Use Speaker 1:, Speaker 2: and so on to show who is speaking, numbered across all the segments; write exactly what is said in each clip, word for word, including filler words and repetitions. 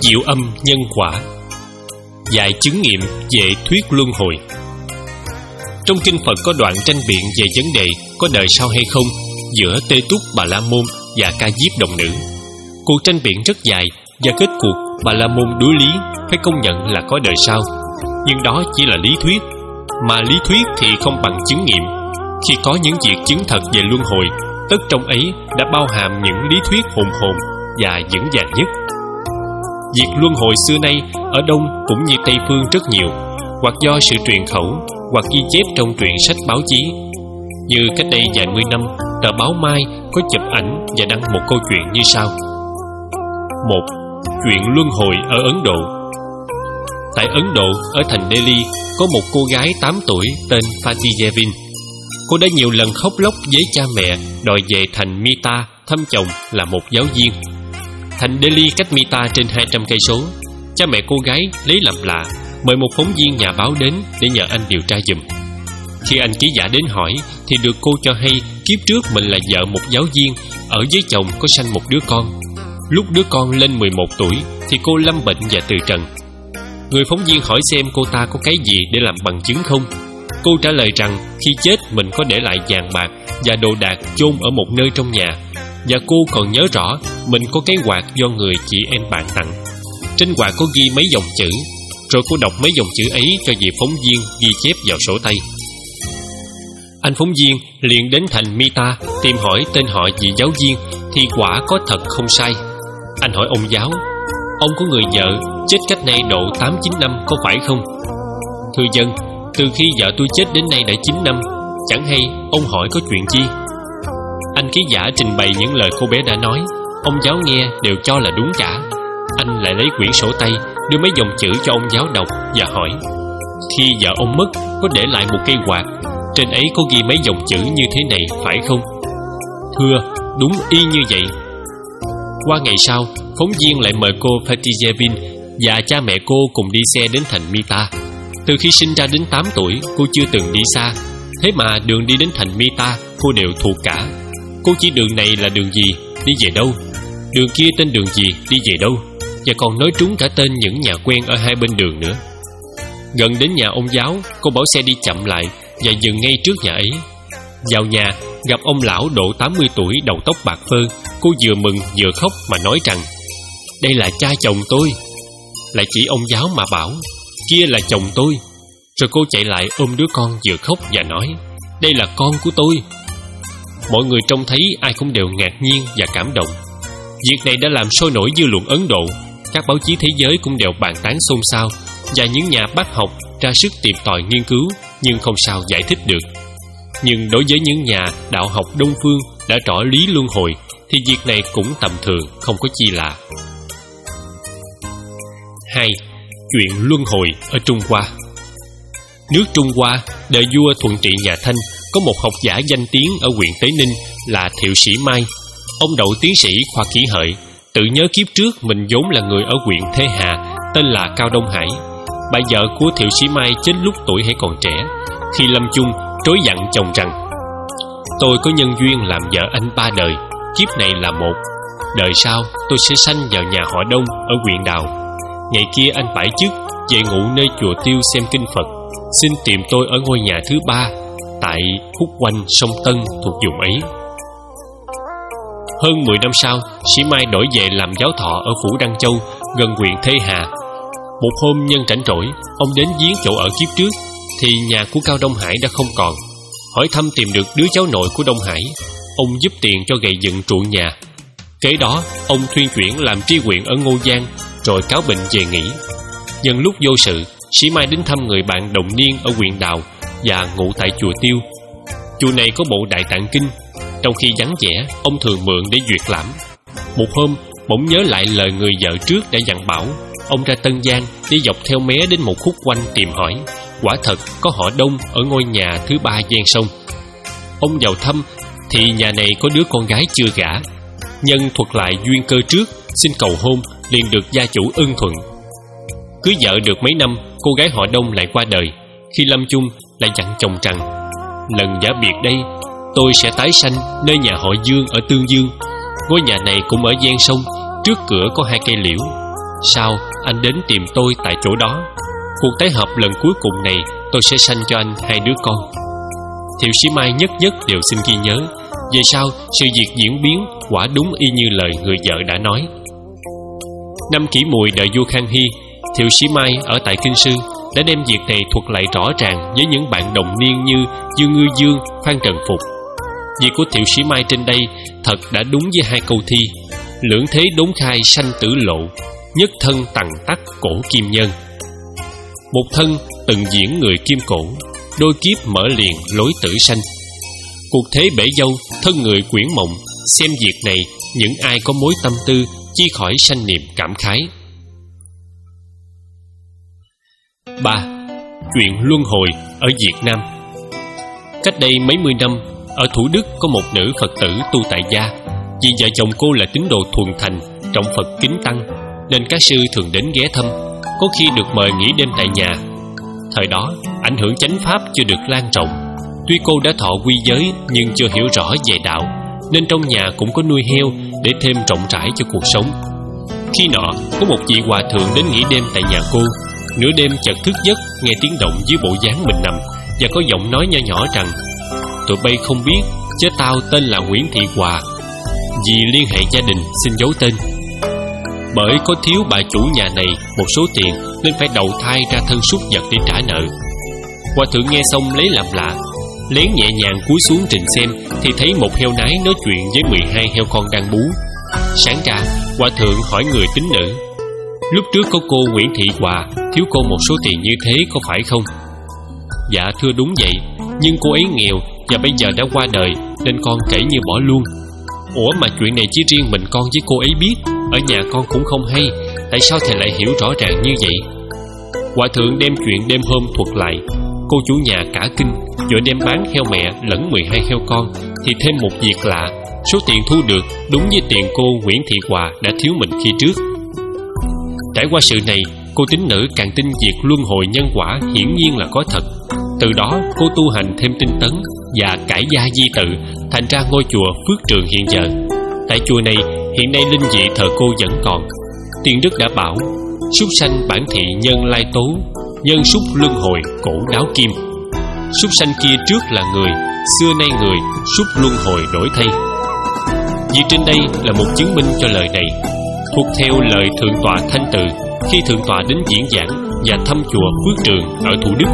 Speaker 1: Diệu âm nhân quả. Dạy chứng nghiệm về thuyết luân hồi. Trong kinh Phật có đoạn tranh biện về vấn đề có đời sau hay không giữa Tê Túc Bà La Môn và Ca Diếp đồng nữ. Cuộc tranh biện rất dài và kết cuộc Bà La Môn đối lý phải công nhận là có đời sau. Nhưng đó chỉ là lý thuyết, mà lý thuyết thì không bằng chứng nghiệm. Khi có những việc chứng thật về luân hồi, tất trong ấy đã bao hàm những lý thuyết hùng hồn và vững vàng nhất. Việc luân hồi xưa nay ở Đông cũng như Tây Phương rất nhiều, hoặc do sự truyền khẩu, hoặc ghi chép trong truyện sách báo chí. Như cách đây vài mươi năm, tờ báo Mai có chụp ảnh và đăng một câu chuyện như sau. Một. Chuyện luân hồi ở Ấn Độ. Tại Ấn Độ, ở thành Delhi, có một cô gái tám tuổi tên Fatijevin. Cô đã nhiều lần khóc lóc với cha mẹ đòi về thành Mita thăm chồng là một giáo viên. Thành Delhi cách Mita trên hai trăm cây số. Cha mẹ cô gái lấy làm lạ, mời một phóng viên nhà báo đến để nhờ anh điều tra giùm. Khi anh ký giả đến hỏi thì được cô cho hay kiếp trước mình là vợ một giáo viên, ở với chồng có sanh một đứa con. Lúc đứa con lên mười một tuổi thì cô lâm bệnh và từ trần. Người phóng viên hỏi xem cô ta có cái gì để làm bằng chứng không. Cô trả lời rằng khi chết mình có để lại vàng bạc và đồ đạc chôn ở một nơi trong nhà. Và cô còn nhớ rõ mình có cái quạt do người chị em bạn tặng. Trên quạt có ghi mấy dòng chữ. Rồi cô đọc mấy dòng chữ ấy cho vị phóng viên ghi chép vào sổ tay. Anh phóng viên liền đến thành Mita tìm hỏi tên họ vị giáo viên, thì quả có thật không sai. Anh hỏi ông giáo: ông có người vợ chết cách nay độ tám chín năm có phải không? Thưa dân, từ khi vợ tôi chết đến nay đã chín năm. Chẳng hay ông hỏi có chuyện chi? Anh ký giả trình bày những lời cô bé đã nói. Ông giáo nghe đều cho là đúng cả. Anh lại lấy quyển sổ tay, đưa mấy dòng chữ cho ông giáo đọc và hỏi: khi vợ ông mất có để lại một cây quạt, trên ấy có ghi mấy dòng chữ như thế này phải không? Thưa, đúng y như vậy. Qua ngày sau, phóng viên lại mời cô Fatijevin và cha mẹ cô cùng đi xe đến thành Mita. Từ khi sinh ra đến tám tuổi, cô chưa từng đi xa. Thế mà đường đi đến thành Mita cô đều thuộc cả. Cô chỉ đường này là đường gì, đi về đâu, đường kia tên đường gì, đi về đâu, và còn nói trúng cả tên những nhà quen ở hai bên đường nữa. Gần đến nhà ông giáo, cô bảo xe đi chậm lại và dừng ngay trước nhà ấy. Vào nhà, gặp ông lão độ tám mươi tuổi, đầu tóc bạc phơ. Cô vừa mừng vừa khóc mà nói rằng: đây là cha chồng tôi. Lại chỉ ông giáo mà bảo: kia là chồng tôi. Rồi cô chạy lại ôm đứa con vừa khóc và nói: đây là con của tôi. Mọi người trông thấy ai cũng đều ngạc nhiên và cảm động. Việc này đã làm sôi nổi dư luận Ấn Độ. Các báo chí thế giới cũng đều bàn tán xôn xao, và những nhà bác học ra sức tìm tòi nghiên cứu, nhưng không sao giải thích được. Nhưng đối với những nhà đạo học Đông phương đã rõ lý luân hồi thì việc này cũng tầm thường, không có chi lạ. Hai. Chuyện luân hồi ở Trung Hoa. Nước Trung Hoa, đời vua Thuận Trị nhà Thanh, có một học giả danh tiếng ở huyện Tế Ninh là Thiệu Sĩ Mai. Ông đậu tiến sĩ khoa kỹ hợi, tự nhớ kiếp trước mình vốn là người ở huyện Thế Hà, tên là Cao Đông Hải. Bà vợ của Thiệu Sĩ Mai chết lúc tuổi hãy còn trẻ. Khi lâm chung, trối dặn chồng rằng: tôi có nhân duyên làm vợ anh ba đời, kiếp này là một, đời sau tôi sẽ sanh vào nhà họ Đông ở huyện Đào. Ngày kia anh bãi chức về ngụ nơi chùa Tiêu xem kinh Phật. Xin tìm tôi ở ngôi nhà thứ ba tại khúc quanh sông Tân thuộc vùng ấy. Hơn mười năm sau, Sĩ Mai đổi về làm giáo thọ ở phủ Đăng Châu, gần huyện Thế Hà. Một hôm nhân rảnh rỗi, ông đến viếng chỗ ở kiếp trước, thì nhà của Cao Đông Hải đã không còn. Hỏi thăm tìm được đứa cháu nội của Đông Hải, ông giúp tiền cho gầy dựng trụ nhà. Kế đó, ông thuyên chuyển làm tri huyện ở Ngô Giang, rồi cáo bệnh về nghỉ. Nhân lúc vô sự, Sĩ Mai đến thăm người bạn đồng niên ở huyện Đào và ngụ tại chùa Tiêu. Chùa này có bộ Đại Tạng Kinh. Trong khi vắng vẻ, ông thường mượn để duyệt lãm. Một hôm, bỗng nhớ lại lời người vợ trước đã dặn bảo. Ông ra Tân Giang đi dọc theo mé đến một khúc quanh tìm hỏi. Quả thật có họ Đông ở ngôi nhà thứ ba ven sông. Ông vào thăm thì nhà này có đứa con gái chưa gả. Nhân thuật lại duyên cơ trước, xin cầu hôn, liền được gia chủ ưng thuận. Cưới vợ được mấy năm, cô gái họ Đông lại qua đời. Khi lâm chung lại dặn chồng rằng: lần giả biệt đây, tôi sẽ tái sanh nơi nhà họ Dương ở Tương Dương. Ngôi nhà này cũng ở ven sông, trước cửa có hai cây liễu. Sao anh đến tìm tôi tại chỗ đó? Cuộc tái hợp lần cuối cùng này tôi sẽ sanh cho anh hai đứa con. Thiệu Sĩ Mai nhất nhất đều xin ghi nhớ. Về sau sự việc diễn biến quả đúng y như lời người vợ đã nói. Năm Kỷ Mùi đời vua Khang Hy, Thiệu Sĩ Mai ở tại Kinh Sư đã đem việc này thuật lại rõ ràng với những bạn đồng niên như Dương Ngư Dương, Phan Trần Phục. Việc của Thiệu Sĩ Mai trên đây thật đã đúng với hai câu thi: lưỡng thế đốn khai sanh tử lộ, nhất thân tằng tắc cổ kim nhân. Một thân từng diễn người kim cổ, đôi kiếp mở liền lối tử sanh. Cuộc thế bể dâu, thân người quyển mộng. Xem việc này, những ai có mối tâm tư chi khỏi sanh niềm cảm khái. Ba. Chuyện luân hồi ở Việt Nam. Cách đây mấy mươi năm, ở Thủ Đức có một nữ Phật tử tu tại gia. Vì vợ chồng cô là tín đồ thuần thành, trọng Phật kính tăng, nên các sư thường đến ghé thăm, có khi được mời nghỉ đêm tại nhà. Thời đó, ảnh hưởng chánh pháp chưa được lan rộng. Tuy cô đã thọ quy giới nhưng chưa hiểu rõ về đạo, nên trong nhà cũng có nuôi heo để thêm rộng rãi cho cuộc sống. Khi nọ, có một vị hòa thượng đến nghỉ đêm tại nhà cô. Nửa đêm chợt thức giấc, nghe tiếng động dưới bộ dáng mình nằm, và có giọng nói nho nhỏ rằng: "Tụi bay không biết, chứ tao tên là Nguyễn Thị Hòa. Vì liên hệ gia đình xin giấu tên. Bởi có thiếu bà chủ nhà này một số tiền, nên phải đầu thai ra thân súc vật để trả nợ." Hòa thượng nghe xong lấy làm lạ, lén nhẹ nhàng cúi xuống trình xem, thì thấy một heo nái nói chuyện với mười hai heo con đang bú. Sáng ra, hòa thượng hỏi người tín nữ: "Lúc trước có cô Nguyễn Thị Hòa thiếu cô một số tiền như thế có phải không?" "Dạ thưa đúng vậy, nhưng cô ấy nghèo và bây giờ đã qua đời, nên con kể như bỏ luôn." "Ủa mà chuyện này chỉ riêng mình con với cô ấy biết, ở nhà con cũng không hay, tại sao thầy lại hiểu rõ ràng như vậy?" Hòa thượng đem chuyện đêm hôm thuật lại. Cô chủ nhà cả kinh, vội đem bán heo mẹ lẫn mười hai heo con, thì thêm một việc lạ: số tiền thu được đúng với tiền cô Nguyễn Thị Hòa đã thiếu mình khi trước. Trải qua sự này, cô tín nữ càng tin việc luân hồi nhân quả hiển nhiên là có thật. Từ đó cô tu hành thêm tinh tấn và cải gia di tự, thành ra ngôi chùa Phước Trường hiện giờ. Tại chùa này hiện nay linh vị thờ cô vẫn còn. Tiên Đức đã bảo: "Súc sanh bản thị nhân lai tố, nhân súc luân hồi cổ đáo kim." Súc sanh kia trước là người, xưa nay người, súc luân hồi đổi thay. Vì trên đây là một chứng minh cho lời này. Thuộc theo lời Thượng tọa Thanh Từ khi Thượng tọa đến diễn giảng và thăm chùa Phước Trường ở Thủ Đức.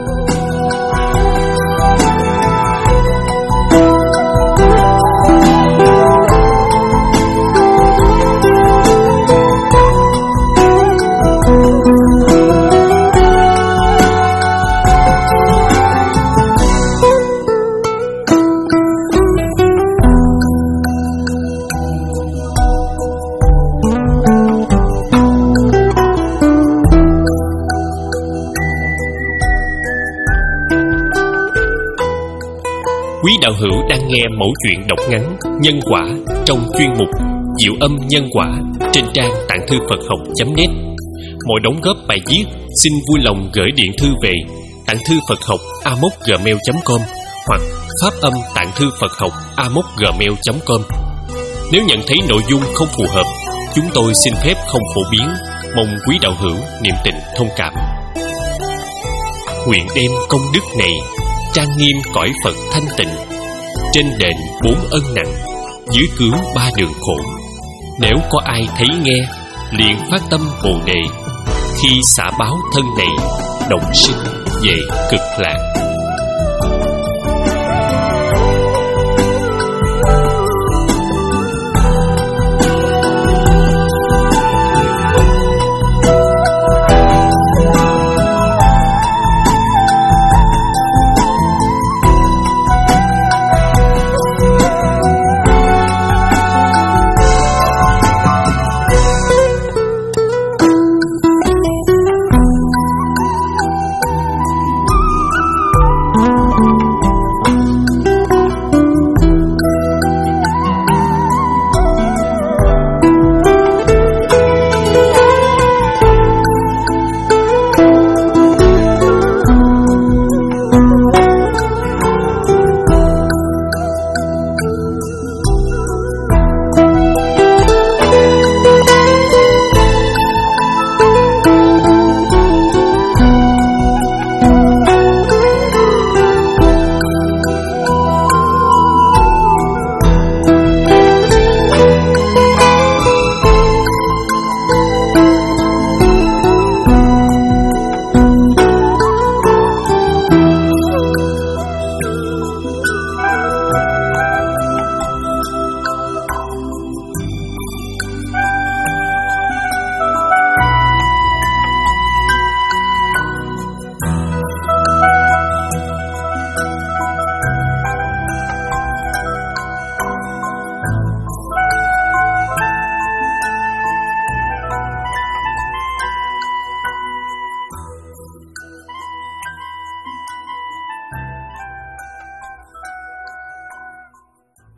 Speaker 1: Quý đạo hữu đang nghe mẫu chuyện đọc ngắn Nhân Quả trong chuyên mục Diệu Âm Nhân Quả trên trang tạng thư Phật học chấm net. Mọi đóng góp bài viết xin vui lòng gửi điện thư về tạng thư Phật học a mốc gmail chấm com hoặc pháp âm tạng thư Phật học a mốc gmail chấm com. Nếu nhận thấy nội dung không phù hợp, chúng tôi xin phép không phổ biến, mong quý đạo hữu niệm tình thông cảm. Nguyện đem công đức này trang nghiêm cõi Phật thanh tịnh, trên đền bốn ân nặng, dưới cứu ba đường khổ. Nếu có ai thấy nghe, liền phát tâm Bồ Đề, khi xả báo thân này, đồng sinh về cực lạc.